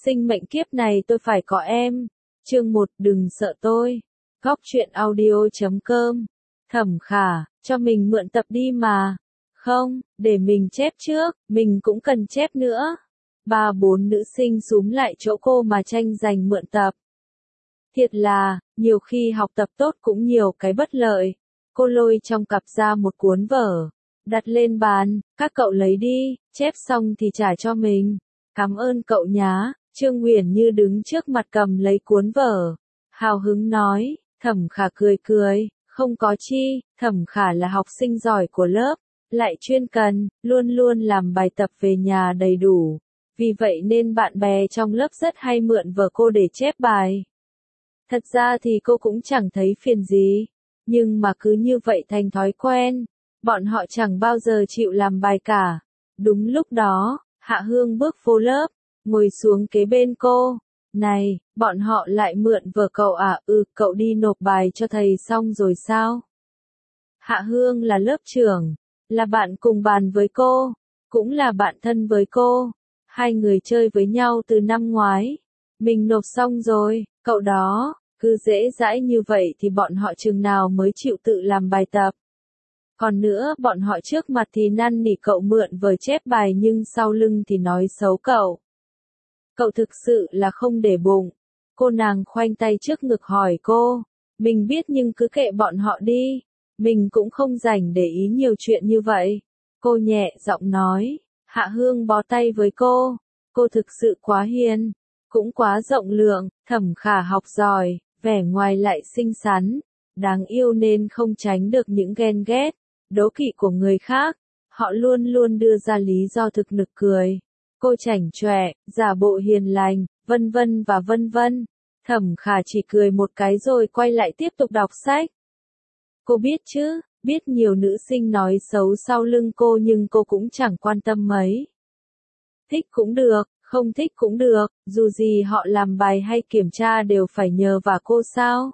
Sinh mệnh kiếp này tôi phải có em. Chương 1, đừng sợ tôi. Góc truyện audio.com. Thẩm Khả, cho mình mượn tập đi mà. Không, để mình chép trước, mình cũng cần chép nữa. 3-4 nữ sinh xúm lại chỗ cô mà tranh giành mượn tập. Thiệt là, nhiều khi học tập tốt cũng nhiều cái bất lợi. Cô lôi trong cặp ra một cuốn vở, đặt lên bàn, các cậu lấy đi, chép xong thì trả cho mình. Cảm ơn cậu nhá. Trương Uyển Như đứng trước mặt cầm lấy cuốn vở, hào hứng nói. Thẩm Khả cười cười, không có chi, Thẩm Khả là học sinh giỏi của lớp, lại chuyên cần, luôn luôn làm bài tập về nhà đầy đủ. Vì vậy nên bạn bè trong lớp rất hay mượn vở cô để chép bài. Thật ra thì cô cũng chẳng thấy phiền gì, nhưng mà cứ như vậy thành thói quen, bọn họ chẳng bao giờ chịu làm bài cả. Đúng lúc đó, Hạ Hương bước vô lớp, ngồi xuống kế bên cô. Này, bọn họ lại mượn vở cậu à? Cậu đi nộp bài cho thầy xong rồi sao? Hạ Hương là lớp trưởng, là bạn cùng bàn với cô, cũng là bạn thân với cô. Hai người chơi với nhau từ năm ngoái. Mình nộp xong rồi, cậu đó, cứ dễ dãi như vậy thì bọn họ chừng nào mới chịu tự làm bài tập. Còn nữa, bọn họ trước mặt thì năn nỉ cậu mượn vở chép bài nhưng sau lưng thì nói xấu cậu. Cậu thực sự là không để bụng. Cô nàng khoanh tay trước ngực hỏi cô. Mình biết nhưng cứ kệ bọn họ đi. Mình cũng không rảnh để ý nhiều chuyện như vậy. Cô nhẹ giọng nói. Hạ Hương bó tay với cô. Cô thực sự quá hiền, cũng quá rộng lượng. Thẩm Khả học giỏi, vẻ ngoài lại xinh xắn, đáng yêu nên không tránh được những ghen ghét, đố kỵ của người khác. Họ luôn luôn đưa ra lý do thực nực cười. Cô chảnh chọe, giả bộ hiền lành, vân vân và vân vân. Thẩm Khả chỉ cười một cái rồi quay lại tiếp tục đọc sách. Cô biết chứ, biết nhiều nữ sinh nói xấu sau lưng cô nhưng cô cũng chẳng quan tâm mấy. Thích cũng được, không thích cũng được, dù gì họ làm bài hay kiểm tra đều phải nhờ vào cô sao.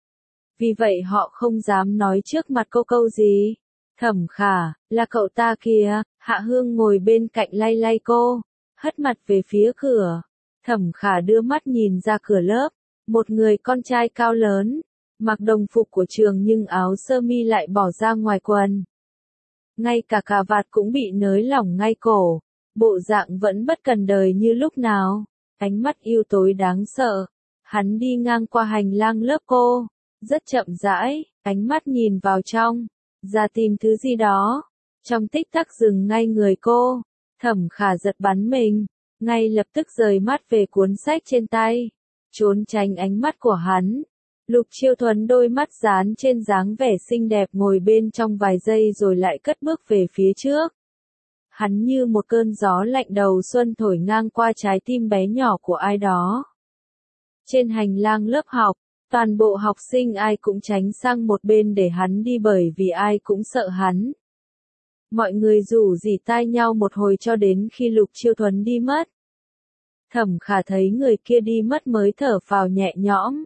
Vì vậy họ không dám nói trước mặt cô câu gì. Thẩm Khả, là cậu ta kìa. Hạ Hương ngồi bên cạnh lay lay cô, hất mặt về phía cửa. Thẩm Khả đưa mắt nhìn ra cửa lớp, một người con trai cao lớn, mặc đồng phục của trường nhưng áo sơ mi lại bỏ ra ngoài quần. Ngay cả cà vạt cũng bị nới lỏng ngay cổ, bộ dạng vẫn bất cần đời như lúc nào, ánh mắt u tối đáng sợ. Hắn đi ngang qua hành lang lớp cô, rất chậm rãi, ánh mắt nhìn vào trong, ra tìm thứ gì đó. Trong tích tắc dừng ngay người cô, Thẩm Khả giật bắn mình, ngay lập tức rời mắt về cuốn sách trên tay, trốn tránh ánh mắt của hắn. Lục Chiêu Thuần đôi mắt dán trên dáng vẻ xinh đẹp ngồi bên trong vài giây rồi lại cất bước về phía trước. Hắn như một cơn gió lạnh đầu xuân thổi ngang qua trái tim bé nhỏ của ai đó. Trên hành lang lớp học, toàn bộ học sinh ai cũng tránh sang một bên để hắn đi bởi vì ai cũng sợ hắn. Mọi người rủ rỉ tai nhau một hồi cho đến khi Lục Chiêu Thuần đi mất. Thẩm Khả thấy người kia đi mất mới thở phào nhẹ nhõm.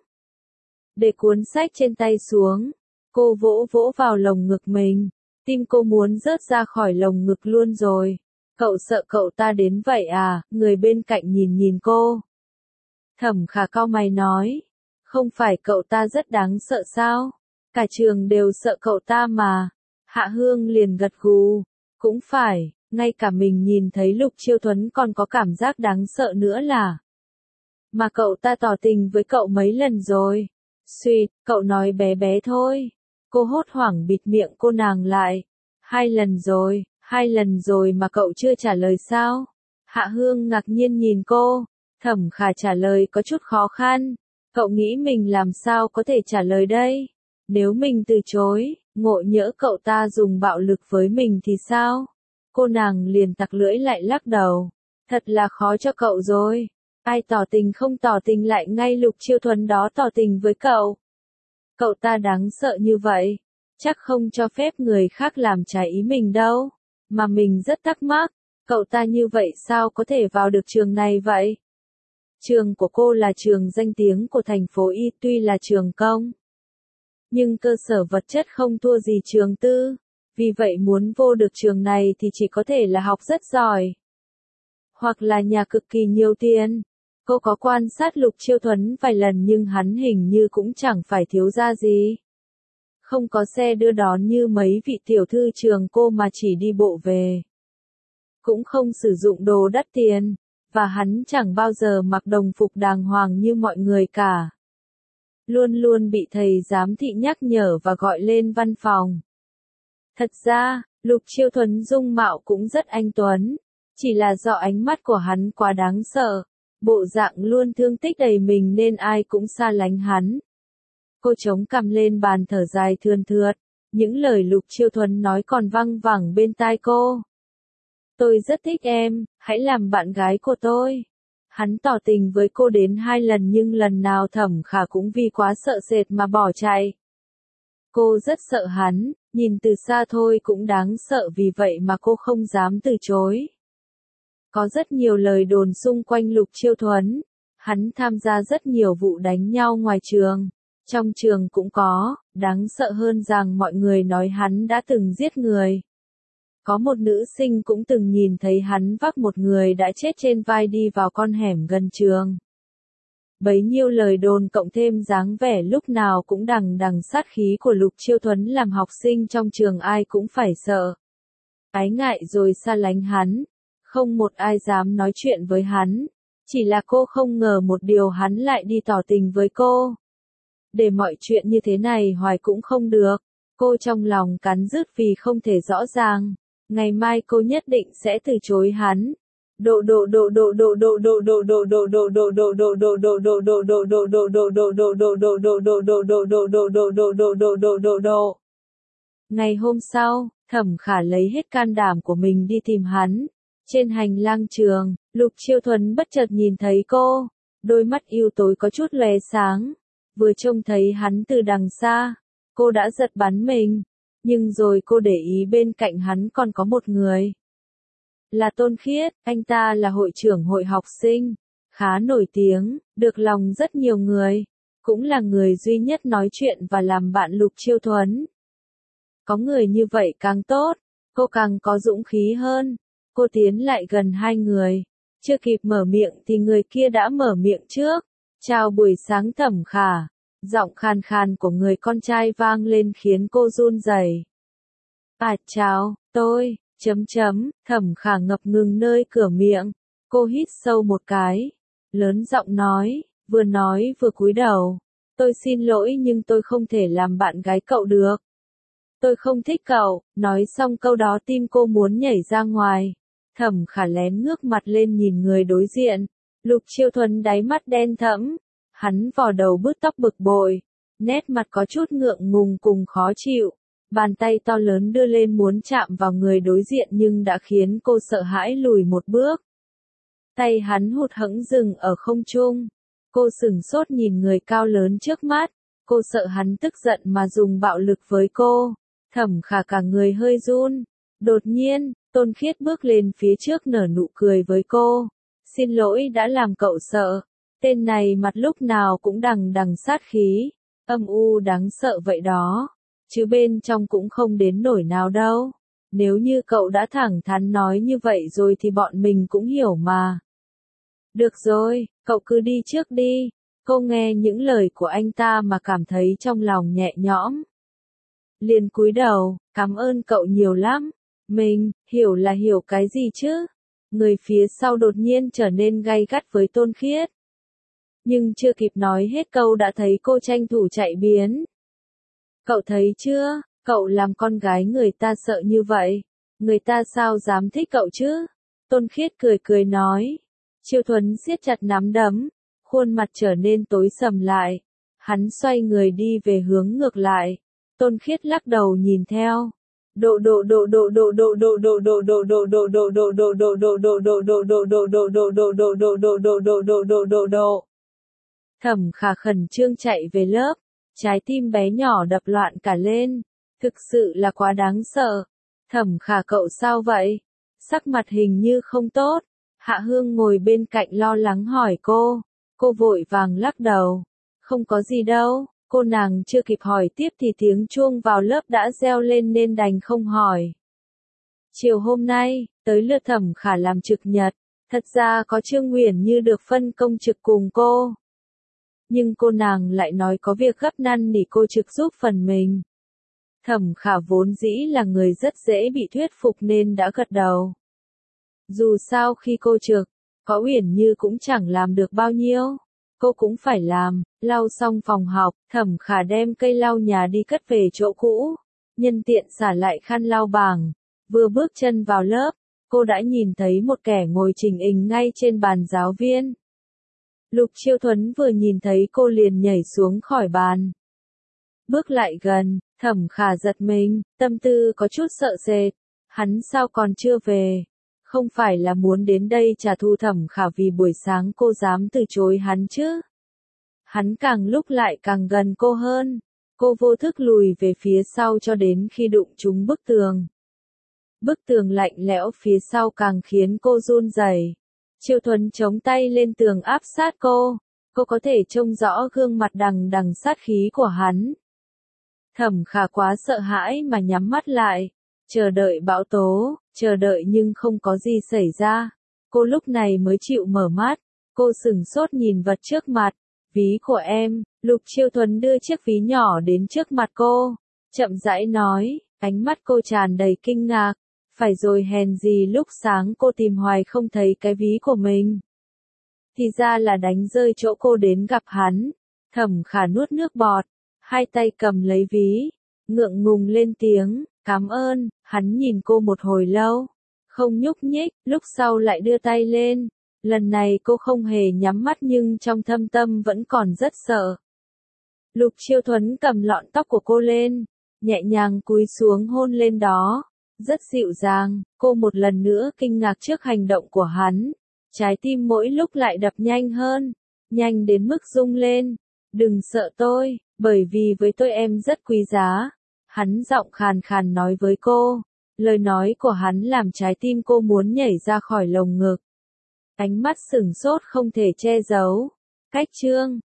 Để cuốn sách trên tay xuống, cô vỗ vỗ vào lồng ngực mình, tim cô muốn rớt ra khỏi lồng ngực luôn rồi. Cậu sợ cậu ta đến vậy à? Người bên cạnh nhìn nhìn cô. Thẩm Khả cau mày nói, không phải cậu ta rất đáng sợ sao? Cả trường đều sợ cậu ta mà. Hạ Hương liền gật gù, cũng phải, ngay cả mình nhìn thấy Lục Chiêu Thuần còn có cảm giác đáng sợ nữa là. Mà cậu ta tỏ tình với cậu mấy lần rồi. Suýt, cậu nói bé bé thôi. Cô hốt hoảng bịt miệng cô nàng lại. 2 lần rồi mà cậu chưa trả lời sao? Hạ Hương ngạc nhiên nhìn cô. Thẩm Khả trả lời có chút khó khăn. Cậu nghĩ mình làm sao có thể trả lời đây? Nếu mình từ chối, ngộ nhỡ cậu ta dùng bạo lực với mình thì sao? Cô nàng liền tặc lưỡi lại lắc đầu. Thật là khó cho cậu rồi. Ai tỏ tình không tỏ tình lại ngay Lục Chiêu Thuần đó tỏ tình với cậu. Cậu ta đáng sợ như vậy, chắc không cho phép người khác làm trái ý mình đâu. Mà mình rất thắc mắc, cậu ta như vậy sao có thể vào được trường này vậy? Trường của cô là trường danh tiếng của thành phố Y, tuy là trường công, nhưng cơ sở vật chất không thua gì trường tư. Vì vậy muốn vô được trường này thì chỉ có thể là học rất giỏi, hoặc là nhà cực kỳ nhiều tiền. Cô có quan sát Lục Chiêu Thuấn vài lần nhưng hắn hình như cũng chẳng phải thiếu gia gì. Không có xe đưa đón như mấy vị tiểu thư trường cô mà chỉ đi bộ về. Cũng không sử dụng đồ đắt tiền, và hắn chẳng bao giờ mặc đồng phục đàng hoàng như mọi người cả. Luôn luôn bị thầy giám thị nhắc nhở và gọi lên văn phòng. Thật ra, Lục Chiêu Thuấn dung mạo cũng rất anh tuấn, chỉ là do ánh mắt của hắn quá đáng sợ, bộ dạng luôn thương tích đầy mình nên ai cũng xa lánh hắn. Cô chống cằm lên bàn thở dài thườn thượt, những lời Lục Chiêu Thuấn nói còn văng vẳng bên tai cô. Tôi rất thích em, hãy làm bạn gái của tôi. Hắn tỏ tình với cô đến 2 lần nhưng lần nào Thẩm Khả cũng vì quá sợ sệt mà bỏ chạy. Cô rất sợ hắn, nhìn từ xa thôi cũng đáng sợ vì vậy mà cô không dám từ chối. Có rất nhiều lời đồn xung quanh Lục Chiêu Thuấn. Hắn tham gia rất nhiều vụ đánh nhau ngoài trường. Trong trường cũng có, đáng sợ hơn rằng mọi người nói hắn đã từng giết người. Có một nữ sinh cũng từng nhìn thấy hắn vác một người đã chết trên vai đi vào con hẻm gần trường. Bấy nhiêu lời đồn cộng thêm dáng vẻ lúc nào cũng đằng đằng sát khí của Lục Chiêu Thuấn làm học sinh trong trường ai cũng phải sợ. Ái ngại rồi xa lánh hắn. Không một ai dám nói chuyện với hắn. Chỉ là cô không ngờ một điều hắn lại đi tỏ tình với cô. Để mọi chuyện như thế này hoài cũng không được. Cô trong lòng cắn rứt vì không thể rõ ràng. Ngày mai cô nhất định sẽ từ chối hắn. Ngày hôm sau, Thẩm Khả lấy hết can đảm của mình đi tìm hắn. Trên hành lang trường, Lục Chiêu Thuấn bất chợt nhìn thấy cô, đôi mắt u tối có chút lóe sáng. Vừa trông thấy hắn từ đằng xa, cô đã giật bắn mình, nhưng rồi cô để ý bên cạnh hắn còn có một người. Là Tôn Khiết, anh ta là hội trưởng hội học sinh, khá nổi tiếng, được lòng rất nhiều người, cũng là người duy nhất nói chuyện và làm bạn Lục Chiêu Thuấn. Có người như vậy càng tốt, cô càng có dũng khí hơn. Cô tiến lại gần hai người, chưa kịp mở miệng thì người kia đã mở miệng trước. Chào buổi sáng Thẩm Khả. Giọng khàn khàn của người con trai vang lên khiến cô run rẩy. Chào, tôi, Thẩm Khả ngập ngừng nơi cửa miệng. Cô hít sâu một cái, lớn giọng nói vừa cúi đầu. Tôi xin lỗi nhưng tôi không thể làm bạn gái cậu được. Tôi không thích cậu, nói xong câu đó tim cô muốn nhảy ra ngoài. Thẩm Khả lén ngước mặt lên nhìn người đối diện. Lục Chiêu Thuấn đáy mắt đen thẫm. Hắn vò đầu bứt tóc bực bội. Nét mặt có chút ngượng ngùng cùng khó chịu. Bàn tay to lớn đưa lên muốn chạm vào người đối diện nhưng đã khiến cô sợ hãi lùi một bước. Tay hắn hụt hẫng dừng ở không trung. Cô sửng sốt nhìn người cao lớn trước mắt. Cô sợ hắn tức giận mà dùng bạo lực với cô. Thẩm Khả cả người hơi run. Đột nhiên, Tôn Khiết bước lên phía trước nở nụ cười với cô. Xin lỗi đã làm cậu sợ. Tên này mặt lúc nào cũng đằng đằng sát khí. Âm u đáng sợ vậy đó. Chứ bên trong cũng không đến nổi nào đâu. Nếu như cậu đã thẳng thắn nói như vậy rồi thì bọn mình cũng hiểu mà. Được rồi, cậu cứ đi trước đi. Cô nghe những lời của anh ta mà cảm thấy trong lòng nhẹ nhõm. Liền cúi đầu, cảm ơn cậu nhiều lắm. Mình, hiểu là hiểu cái gì chứ? Người phía sau đột nhiên trở nên gay gắt với Tôn Khiết. Nhưng chưa kịp nói hết câu đã thấy cô tranh thủ chạy biến. Cậu thấy chưa, cậu làm con gái người ta sợ như vậy. Người ta sao dám thích cậu chứ? Tôn Khiết cười cười nói. Chiêu Thuấn siết chặt nắm đấm, khuôn mặt trở nên tối sầm lại. Hắn xoay người đi về hướng ngược lại. Tôn Khiết lắc đầu nhìn theo. Thẩm Khả khẩn trương chạy về lớp, trái tim bé nhỏ đập loạn cả lên, thực sự là quá đáng sợ. Thẩm Khả cậu sao vậy? Sắc mặt hình như không tốt. Hạ Hương ngồi bên cạnh lo lắng hỏi cô vội vàng lắc đầu. Không có gì đâu. Cô nàng chưa kịp hỏi tiếp thì tiếng chuông vào lớp đã reo lên nên đành không hỏi. Chiều hôm nay, tới lượt Thẩm Khả làm trực nhật. Thật ra có Trương Uyển Như được phân công trực cùng cô. Nhưng cô nàng lại nói có việc gấp năn nỉ cô trực giúp phần mình. Thẩm Khả vốn dĩ là người rất dễ bị thuyết phục nên đã gật đầu. Dù sao khi cô trực, có Uyển Như cũng chẳng làm được bao nhiêu. Cô cũng phải làm, lau xong phòng học, Thẩm Khả đem cây lau nhà đi cất về chỗ cũ. Nhân tiện xả lại khăn lau bảng. Vừa bước chân vào lớp, cô đã nhìn thấy một kẻ ngồi chình ình ngay trên bàn giáo viên. Lục Chiêu Thuấn vừa nhìn thấy cô liền nhảy xuống khỏi bàn. Bước lại gần, Thẩm Khả giật mình, tâm tư có chút sợ sệt. Hắn sao còn chưa về? Không phải là muốn đến đây trả thù Thẩm Khả vì buổi sáng cô dám từ chối hắn chứ? Hắn càng lúc lại càng gần cô hơn. Cô vô thức lùi về phía sau cho đến khi đụng trúng bức tường. Bức tường lạnh lẽo phía sau càng khiến cô run rẩy. Chiêu Thuấn chống tay lên tường áp sát cô. Cô có thể trông rõ gương mặt đằng đằng sát khí của hắn. Thẩm Khả quá sợ hãi mà nhắm mắt lại. Chờ đợi bão tố, chờ đợi nhưng không có gì xảy ra. Cô lúc này mới chịu mở mắt. Cô sửng sốt nhìn vật trước mặt. Ví của em. Lục Chiêu Thuấn đưa chiếc ví nhỏ đến trước mặt cô. Chậm rãi nói, ánh mắt cô tràn đầy kinh ngạc. Phải rồi hèn gì lúc sáng cô tìm hoài không thấy cái ví của mình. Thì ra là đánh rơi chỗ cô đến gặp hắn. Thẩm Khả nuốt nước bọt. Hai tay cầm lấy ví. Ngượng ngùng lên tiếng, cảm ơn. Hắn nhìn cô một hồi lâu. Không nhúc nhích, lúc sau lại đưa tay lên. Lần này cô không hề nhắm mắt nhưng trong thâm tâm vẫn còn rất sợ. Lục Chiêu Thuấn cầm lọn tóc của cô lên. Nhẹ nhàng cúi xuống hôn lên đó. Rất dịu dàng, cô một lần nữa kinh ngạc trước hành động của hắn. Trái tim mỗi lúc lại đập nhanh hơn. Nhanh đến mức rung lên. Đừng sợ tôi, bởi vì với tôi em rất quý giá. Hắn giọng khàn khàn nói với cô. Lời nói của hắn làm trái tim cô muốn nhảy ra khỏi lồng ngực. Ánh mắt sửng sốt không thể che giấu. Cách chương